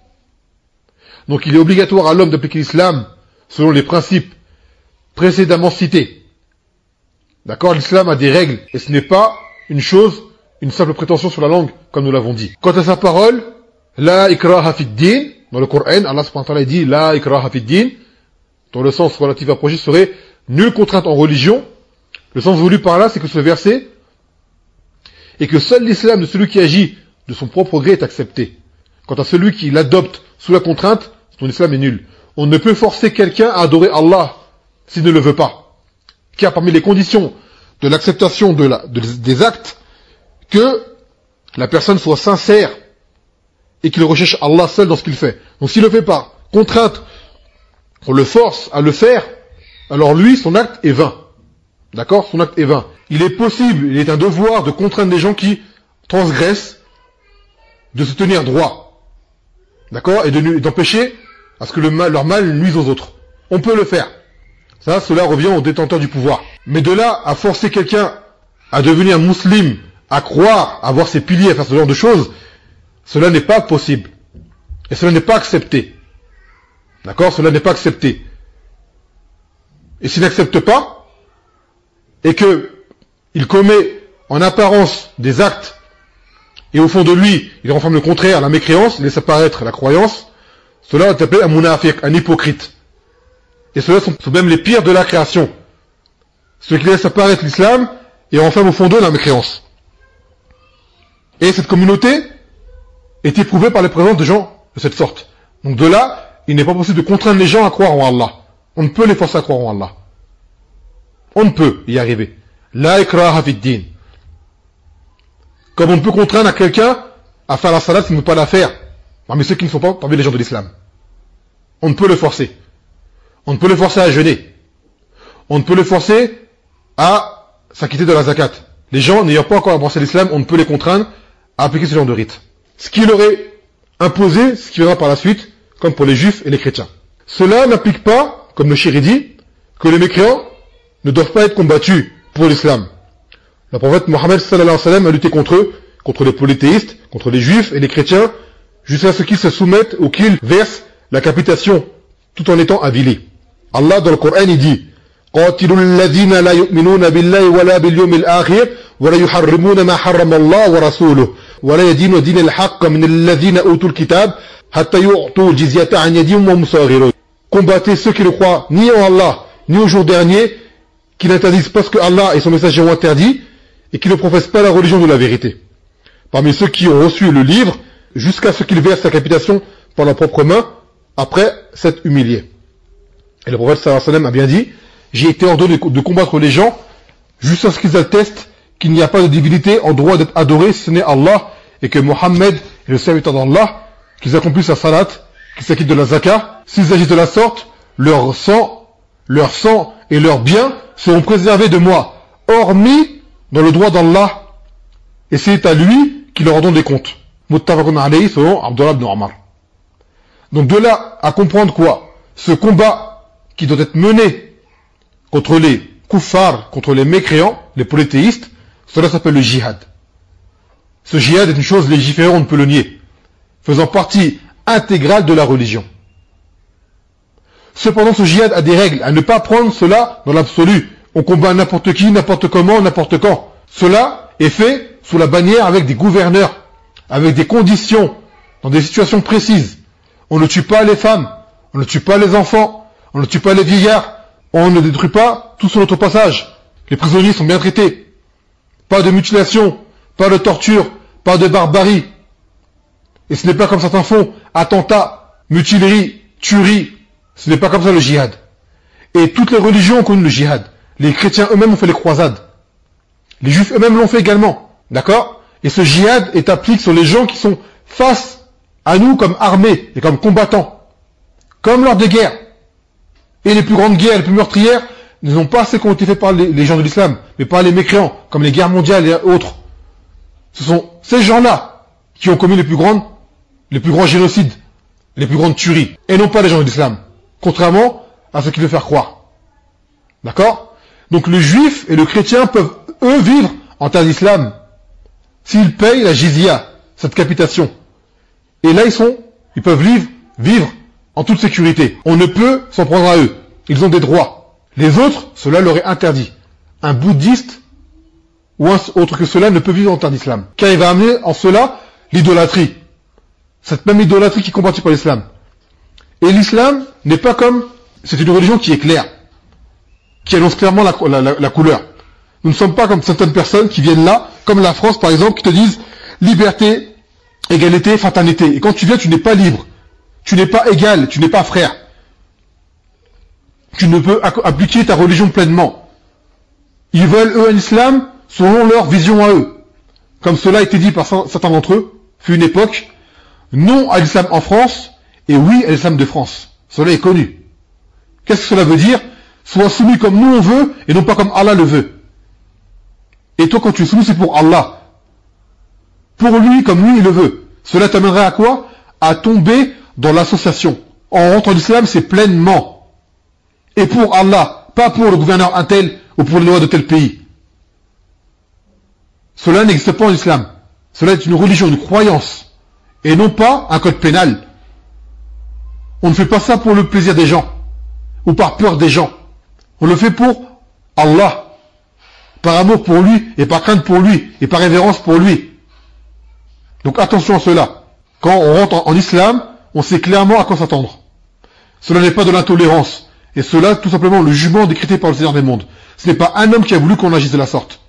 Donc il est obligatoire à l'homme d'appliquer l'islam selon les principes précédemment cités. D'accord? L'islam a des règles. Et ce n'est pas une chose, une simple prétention sur la langue, comme nous l'avons dit. Quant à sa parole, la ikraha fid din, Dans le Coran, Allah subhanahu wa ta'ala dit La ikraha fid din, dans le sens relatif approché serait nulle contrainte en religion. Le sens voulu par là, c'est que ce verset et que seul l'islam de celui qui agit de son propre gré est accepté. Quant à celui qui l'adopte sous la contrainte, son islam est nul. On ne peut forcer quelqu'un à adorer Allah s'il ne le veut pas. Car parmi les conditions de l'acceptation de la, de, des actes, que la personne soit sincère et qu'il recherche Allah seul dans ce qu'il fait. Donc s'il ne le fait pas, contrainte, on le force à le faire, alors lui, son acte est vain. D'accord? Son acte est vain. Il est possible, il est un devoir de contraindre les gens qui transgressent, de se tenir droit. D'accord? Et de, d'empêcher à ce que le mal, leur mal nuise aux autres. On peut le faire. Ça, cela revient aux détenteurs du pouvoir. Mais de là à forcer quelqu'un à devenir musulman, à croire, à avoir ses piliers, à faire ce genre de choses, cela n'est pas possible. Et cela n'est pas accepté. D'accord? Cela n'est pas accepté. Et s'il n'accepte pas, et que il commet en apparence des actes, et au fond de lui, il renferme le contraire, la mécréance, il laisse apparaître la croyance, cela est appelé un munafiq, un hypocrite. Et ceux-là sont, sont même les pires de la création. Ceux qui laissent apparaître l'islam et renferment au fond d'eux la mécréance. Et cette communauté est éprouvée par les présences de gens de cette sorte. Donc de là, il n'est pas possible de contraindre les gens à croire en Allah. On ne peut les forcer à croire en Allah. On ne peut y arriver. La ikraha fid din. Comme on ne peut contraindre à quelqu'un à faire la salat s'il ne veut pas la faire. Parmi ceux qui ne sont pas parmi les gens de l'islam. On ne peut le forcer. On ne peut le forcer à jeûner. On ne peut le forcer à s'acquitter de la zakat. Les gens n'ayant pas encore embrassé l'islam, on ne peut les contraindre à appliquer ce genre de rite. Ce qui leur est imposé, ce qui viendra par la suite, comme pour les juifs et les chrétiens. Cela n'implique pas, comme le chéri dit, que les mécréants ne doivent pas être combattus pour l'islam. Le prophète Mohammed sallallahu alayhi wa sallam a lutté contre eux, contre les polythéistes, contre les juifs et les chrétiens, jusqu'à ce qu'ils se soumettent ou qu'ils versent la capitation, tout en étant avilés. Allah dans le Coran il dit قاتلوا الذين لا يؤمنون بالله ولا باليوم الآخر ولا يحرمون ما حرم الله ورسوله ولا يدينون دين الحق من الذين أوتوا الكتاب حتى يعطوا الجزية عن يد وهم صاغرون. Combattez ceux qui ne croient ni en Allah ni au jour dernier, qui n'interdisent pas ce que Allah et son messager ont interdit et qui ne professent pas la religion de la vérité. Parmi ceux qui ont reçu le livre jusqu'à ce qu'ils versent la capitation par leurs propres mains après s'être humiliés. Et le prophète sallallahu alayhi wa sallam a bien dit j'ai été ordonné de combattre les gens jusqu'à ce qu'ils attestent qu'il n'y a pas de divinité en droit d'être adoré si ce n'est Allah et que Mohammed est le serviteur d'Allah, qu'ils accomplissent la salat, qu'ils s'acquittent de la zakat. S'ils agissent de la sorte, leur sang, leur sang et leurs biens seront préservés de moi, hormis dans le droit d'Allah, et c'est à lui qui leur ordonne des comptes. Muttafaqun alayhi selon Abdullah ibn Omar. Donc de là à comprendre quoi? Ce combat qui doit être mené contre les kuffars, contre les mécréants, les polythéistes, cela s'appelle le jihad. Ce jihad est une chose légiférée, on ne peut le nier, faisant partie intégrale de la religion. Cependant, ce jihad a des règles, à ne pas prendre cela dans l'absolu. On combat n'importe qui, n'importe comment, n'importe quand. Cela est fait sous la bannière avec des gouverneurs, avec des conditions, dans des situations précises. On ne tue pas les femmes, on ne tue pas les enfants, on ne tue pas les vieillards, on ne détruit pas tout sur notre passage. Les prisonniers sont bien traités. Pas de mutilation, pas de torture, pas de barbarie. Et ce n'est pas comme certains font, attentats, mutileries, tueries. Ce n'est pas comme ça le djihad. Et toutes les religions ont connu le djihad. Les chrétiens eux-mêmes ont fait les croisades. Les juifs eux-mêmes l'ont fait également. D'accord? Et ce djihad est appliqué sur les gens qui sont face à nous comme armés et comme combattants. Comme lors des guerres. Et les plus grandes guerres, les plus meurtrières, ne sont pas celles qui ont été faites par les, les gens de l'islam, mais par les mécréants, comme les guerres mondiales et autres. Ce sont ces gens-là qui ont commis les plus grandes, les plus grands génocides, les plus grandes tueries, et non pas les gens de l'islam. Contrairement à ce qu'ils veulent faire croire. D'accord? Donc le juif et le chrétien peuvent, eux, vivre en terre d'islam, s'ils payent la jizya, cette capitation. Et là, ils sont, ils peuvent vivre, vivre en toute sécurité. On ne peut s'en prendre à eux. Ils ont des droits. Les autres, cela leur est interdit. Un bouddhiste ou un autre que cela ne peut vivre en terre d'islam. Car il va amener en cela l'idolâtrie. Cette même idolâtrie qui est combattue par l'islam. Et l'islam n'est pas comme... C'est une religion qui est claire, qui annonce clairement la, la, la, la couleur. Nous ne sommes pas comme certaines personnes qui viennent là, comme la France par exemple, qui te disent liberté, égalité, fraternité. Et quand tu viens, tu n'es pas libre, tu n'es pas égal, tu n'es pas frère. Tu ne peux appliquer ta religion pleinement. Ils veulent, eux, un islam selon leur vision à eux. Comme cela a été dit par certains d'entre eux, fut une époque, non à l'islam en France, et oui à l'islam de France. Cela est connu. Qu'est-ce que cela veut dire? Sois soumis comme nous on veut, et non pas comme Allah le veut. Et toi, quand tu es soumis, c'est pour Allah. Pour lui, comme lui, il le veut. Cela t'amènerait à quoi? À tomber dans l'association. En rentrant en islam, c'est pleinement. Et pour Allah, pas pour le gouverneur un tel, ou pour les lois de tel pays. Cela n'existe pas en islam. Cela est une religion, une croyance. Et non pas un code pénal. On ne fait pas ça pour le plaisir des gens. Ou par peur des gens. On le fait pour Allah. Par amour pour lui, et par crainte pour lui, et par révérence pour lui. Donc attention à cela. Quand on rentre en, en islam, on sait clairement à quoi s'attendre. Cela n'est pas de l'intolérance. Et cela, tout simplement, le jugement décrété par le Seigneur des mondes. Ce n'est pas un homme qui a voulu qu'on agisse de la sorte.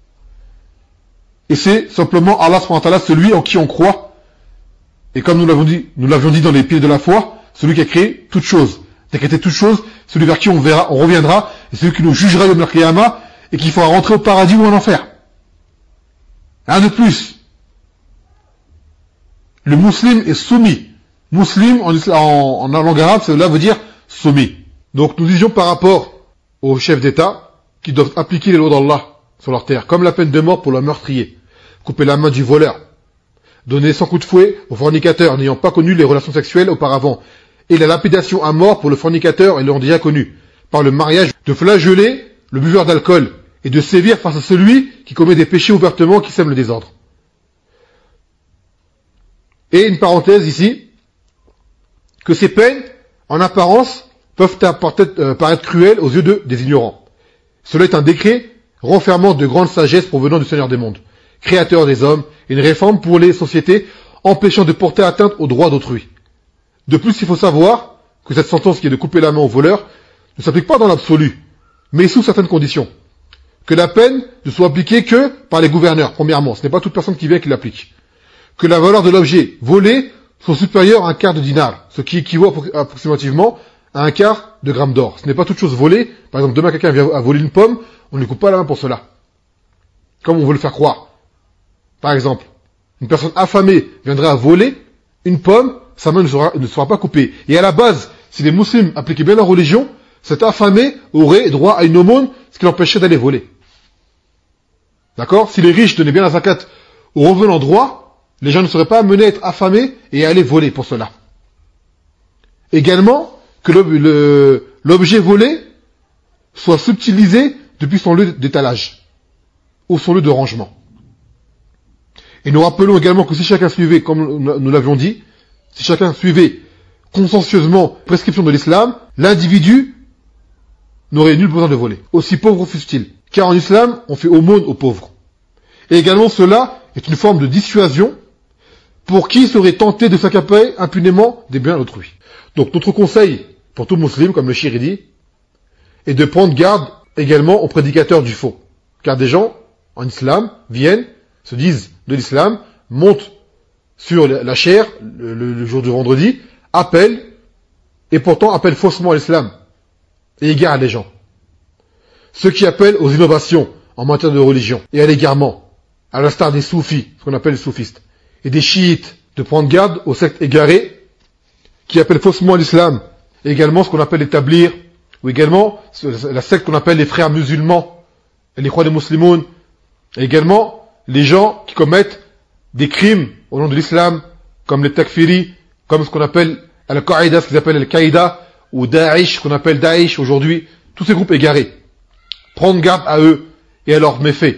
Et c'est simplement Allah subhanahu wa ta'ala, celui en qui on croit. Et comme nous l'avons dit, nous l'avions dit dans les piliers de la foi, celui qui a créé toutes choses. Décrété toutes choses, celui vers qui on verra, on reviendra, et celui qui nous jugera Yawm al-Qiyamah, et qu'il faudra rentrer au paradis ou en enfer. Rien de plus. Le musulman est soumis. Muslim, en, en, en langue arabe, cela veut dire soumis. Donc nous disions par rapport aux chefs d'État qui doivent appliquer les lois d'Allah sur leur terre, comme la peine de mort pour le meurtrier, couper la main du voleur, donner cent coups de fouet au fornicateur n'ayant pas connu les relations sexuelles auparavant, et la lapidation à mort pour le fornicateur et l'ayant déjà connu, par le mariage, de flageller le buveur d'alcool et de sévir face à celui qui commet des péchés ouvertement, qui sème le désordre. Et une parenthèse ici, que ces peines, en apparence, peuvent paraître cruelles aux yeux de, des ignorants. Cela est un décret renfermant de grande sagesse provenant du Seigneur des mondes, créateur des hommes, et une réforme pour les sociétés empêchant de porter atteinte aux droits d'autrui. De plus, il faut savoir que cette sentence qui est de couper la main au voleur ne s'applique pas dans l'absolu, mais sous certaines conditions. Que la peine ne soit appliquée que par les gouverneurs, premièrement. Ce n'est pas toute personne qui vient qui l'applique. Que la valeur de l'objet volé soit supérieure à un quart de dinar, ce qui équivaut approximativement à un quart de gramme d'or. Ce n'est pas toute chose volée. Par exemple, demain quelqu'un vient à voler une pomme, on ne lui coupe pas la main pour cela. Comme on veut le faire croire. Par exemple, une personne affamée viendrait à voler une pomme, sa main ne sera, ne sera pas coupée. Et à la base, si les musulmans appliquaient bien leur religion, cet affamé aurait droit à une aumône, ce qui l'empêcherait d'aller voler. D'accord? Si les riches donnaient bien la zakat aux revenants droits, les gens ne seraient pas amenés à être affamés et à aller voler pour cela. Également, que l'objet volé soit subtilisé depuis son lieu d'étalage ou son lieu de rangement. Et nous rappelons également que si chacun suivait, comme nous l'avions dit, si chacun suivait consciencieusement prescription de l'islam, l'individu n'aurait nul besoin de voler, aussi pauvre fût-il. Car en islam, on fait aumône aux pauvres. Et également cela est une forme de dissuasion pour qui serait tenté de s'accaparer impunément des biens d'autrui. Donc notre conseil pour tout musulman, comme le shir dit, est de prendre garde également aux prédicateurs du faux. Car des gens, en islam, viennent, se disent de l'islam, montent sur la chair, le, le, le jour du vendredi, appellent, et pourtant appellent faussement à l'islam, et égarent les gens. Ceux qui appellent aux innovations en matière de religion, et à l'égarement, à l'instar des soufis, ce qu'on appelle les soufistes, et des chiites, de prendre garde aux sectes égarées, qui appellent faussement à l'islam, et également ce qu'on appelle l'établir, ou également la secte qu'on appelle les frères musulmans, et les croix des musulmans, et également les gens qui commettent des crimes au nom de l'islam, comme les takfiri, comme ce qu'on appelle Al-Qaïda, ce qu'ils appellent Al-Qaïda, ou Daesh, ce qu'on appelle Daesh aujourd'hui, tous ces groupes égarés. Prendre garde à eux et à leurs méfaits.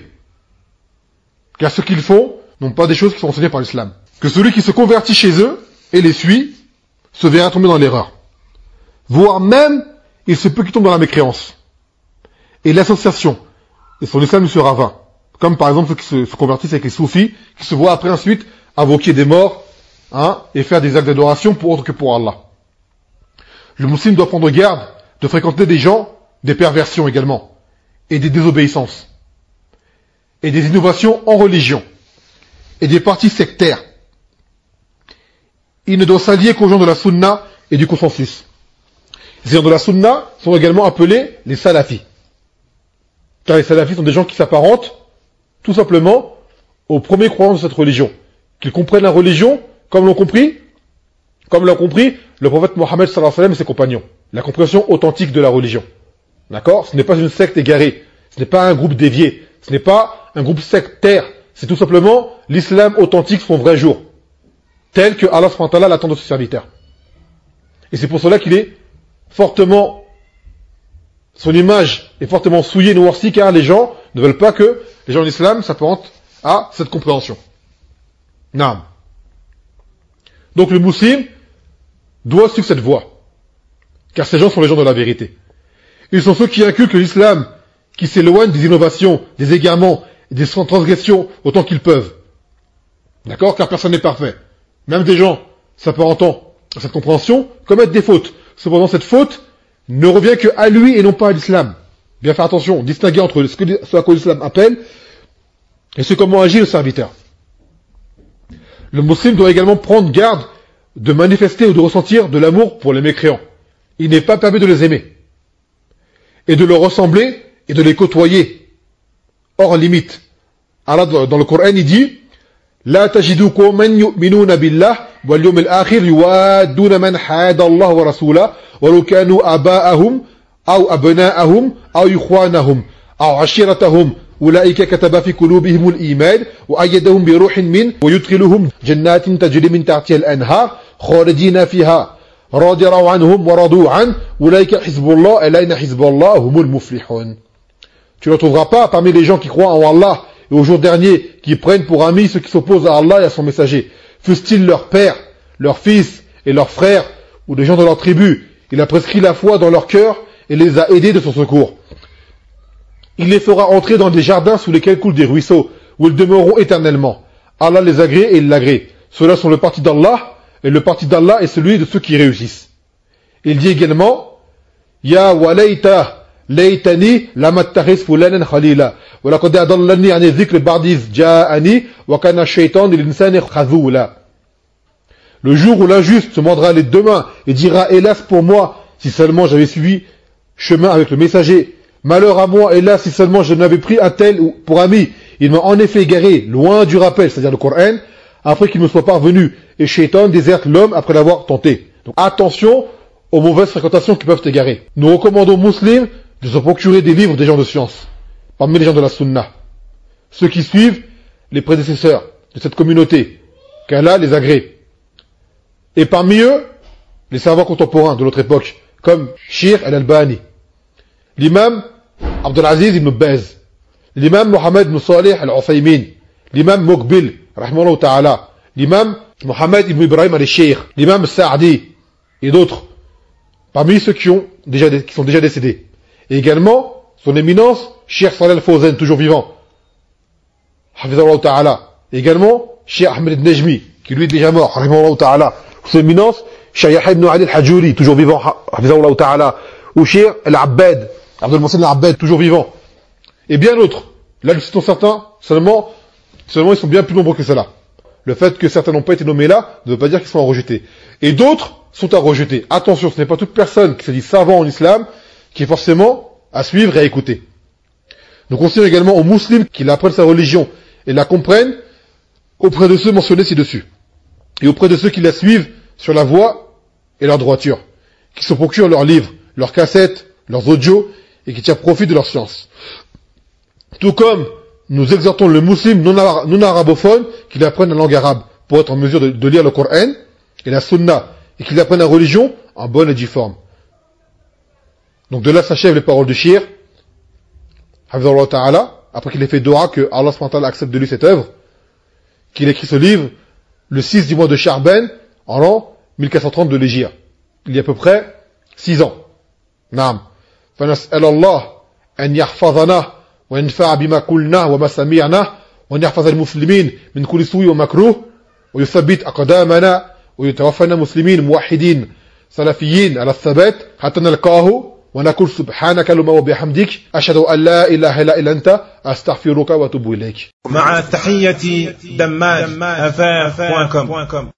Car ce qu'ils font n'ont pas des choses qui sont enseignées par l'islam. Que celui qui se convertit chez eux et les suit se verra tomber dans l'erreur. Voire même, il se peut qu'il tombe dans la mécréance. Et l'association, et son islam lui sera vain. Comme par exemple ceux qui se, se convertissent avec les soufis, qui se voient après ensuite invoquer des morts, hein, et faire des actes d'adoration pour autre que pour Allah. Le musulman doit prendre garde de fréquenter des gens, des perversions également, et des désobéissances, et des innovations en religion, et des partis sectaires. Il ne doit s'allier qu'aux gens de la sunna et du consensus. Les gens de la sunna sont également appelés les salafis. Car les salafis sont des gens qui s'apparentent tout simplement aux premiers croyants de cette religion. Qu'ils comprennent la religion comme l'ont compris, comme l'ont compris le prophète Mohammed sallallahu alayhi wa sallam et ses compagnons. La compréhension authentique de la religion. D'accord? Ce n'est pas une secte égarée. Ce n'est pas un groupe dévié. Ce n'est pas un groupe sectaire. C'est tout simplement l'islam authentique son vrai jour. Tel que Allah subhanahu wa ta'ala l'attend de ses serviteurs. Et c'est pour cela qu'il est fortement, son image est fortement souillée, noircie, car les gens ne veulent pas que les gens de l'islam s'apparentent à cette compréhension. Naam. Donc le musulman doit suivre cette voie. Car ces gens sont les gens de la vérité. Ils sont ceux qui inculquent l'islam, qui s'éloignent des innovations, des égarements, des transgressions autant qu'ils peuvent. D'accord? Car personne n'est parfait. Même des gens s'apparentant à cette compréhension commettent des fautes. Cependant, cette faute ne revient que à lui et non pas à l'islam. Bien faire attention, distinguer entre ce, que, ce à quoi l'islam appelle et ce comment agit le serviteur. Le musulman doit également prendre garde de manifester ou de ressentir de l'amour pour les mécréants. Il n'est pas permis de les aimer et de leur ressembler et de les côtoyer hors limite. Allah dans le Coran il dit لا تجدوا قوما يؤمنون بالله واليوم الآخر يوادون من حاد الله ورسوله ولو كانوا آباءهم أو أبناءهم أو إخوانهم أو عشيرتهم أولئك كتب في قلوبهم الإيمان وأيدهم بروح منه ويدخلهم جنات تجري من تحتها الأنهار خالدين فيها رضي الله عنهم ورضوا عنه أولئك حزب الله ألا إن حزب الله هم المفلحون. Tu ne trouveras pas parmi les gens qui croient en Allah et au jour dernier, qui prennent pour amis ceux qui s'opposent à Allah et à son messager, fussent-ils leurs pères, leurs fils et leurs frères, ou des gens de leur tribu. Il a prescrit la foi dans leur cœur et les a aidés de son secours. Il les fera entrer dans des jardins sous lesquels coulent des ruisseaux, où ils demeureront éternellement. Allah les agrée et il l'agrée. Ceux-là sont le parti d'Allah, et le parti d'Allah est celui de ceux qui réussissent. Il dit également, Ya walayta ليتني لم اتخذ فلانا خليلا ولقد أضلني عن الذكر بعد إذ جاءني وكان الشيطان للإنسان خذولا. Le jour où l'injuste se mordra les deux mains et dira hélas pour moi si seulement j'avais suivi chemin avec le messager, malheur à moi hélas si seulement je n'avais pris un tel pour ami, il m'a en effet égaré loin du rappel, c'est-à-dire le Coran, après qu'il me soit parvenu, et Shaitan déserte l'homme après l'avoir tenté. Donc attention aux mauvaises fréquentations qui peuvent égarer. Nous recommandons aux musulmans de se procurer des livres des gens de science, parmi les gens de la sunna, ceux qui suivent les prédécesseurs de cette communauté, qu'Allah les agrée. Et parmi eux, les savants contemporains de notre époque, comme Shir al-Albani, l'imam Abdelaziz ibn Baz, l'imam Mohamed ibn Salih al-Uthaymin, l'imam Muqbil, rahimahullah ta'ala, l'imam Mohamed ibn Ibrahim al-Sheikh, l'imam Sa'di, et d'autres, parmi ceux qui, ont déjà, qui sont déjà décédés. Et également, son éminence, Cheikh Saleh al-Fawzan, toujours vivant. Hafizahullah ta'ala. Et également, Cheikh Ahmed al-Najmi, qui lui est déjà mort. Hafizahullah ta'ala. Son éminence, Cheikh Yahya ibn Ali al-Hajuri, toujours vivant. Hafizahullah ta'ala. Ou Cheikh al-Abbad, Abdul Mohsen al-Abbad, toujours vivant. Et bien d'autres. Là, nous citons certains, seulement, seulement ils sont bien plus nombreux que cela. Le fait que certains n'ont pas été nommés là, ne veut pas dire qu'ils sont à rejeter. Et d'autres sont à rejeter. Attention, ce n'est pas toute personne qui se dit savant en islam, qui est forcément à suivre et à écouter. Nous conseillons également aux musulmans qui apprennent sa religion et la comprennent auprès de ceux mentionnés ci-dessus. Et auprès de ceux qui la suivent sur la voie et leur droiture. Qui se procurent leurs livres, leurs cassettes, leurs audios et qui tirent profit de leur science. Tout comme nous exhortons le musulman non arabophone qu'il apprenne la langue arabe pour être en mesure de, de lire le Coran et la sunna et qu'il apprenne la religion en bonne et due forme. Donc de là s'achèvent les paroles de Shir, Hafizahullah ta'ala, après qu'il ait fait dua que Allah subhanahu wa ta'ala accepte de lui cette œuvre, qu'il écrit ce livre le six du mois de Charben, en l'an mille quatre cent trente de l'Hégire. Il y a à peu près six ans. Naam. فنسأل الله أن يحفظنا وينفع بما قلنا وما سمعنا وأن يحفظ المسلمين من كل سوء ومكروه ويثبت أقدامنا ويتوفنا مسلمين موحدين سلفيين على الثبات حتى نلقاه ونقول سبحانك اللهم وبحمدك أشهد أن لا إله إلا أنت أستغفرك وأتوب إليك. مع تحية دماج أفاف بوان كوم.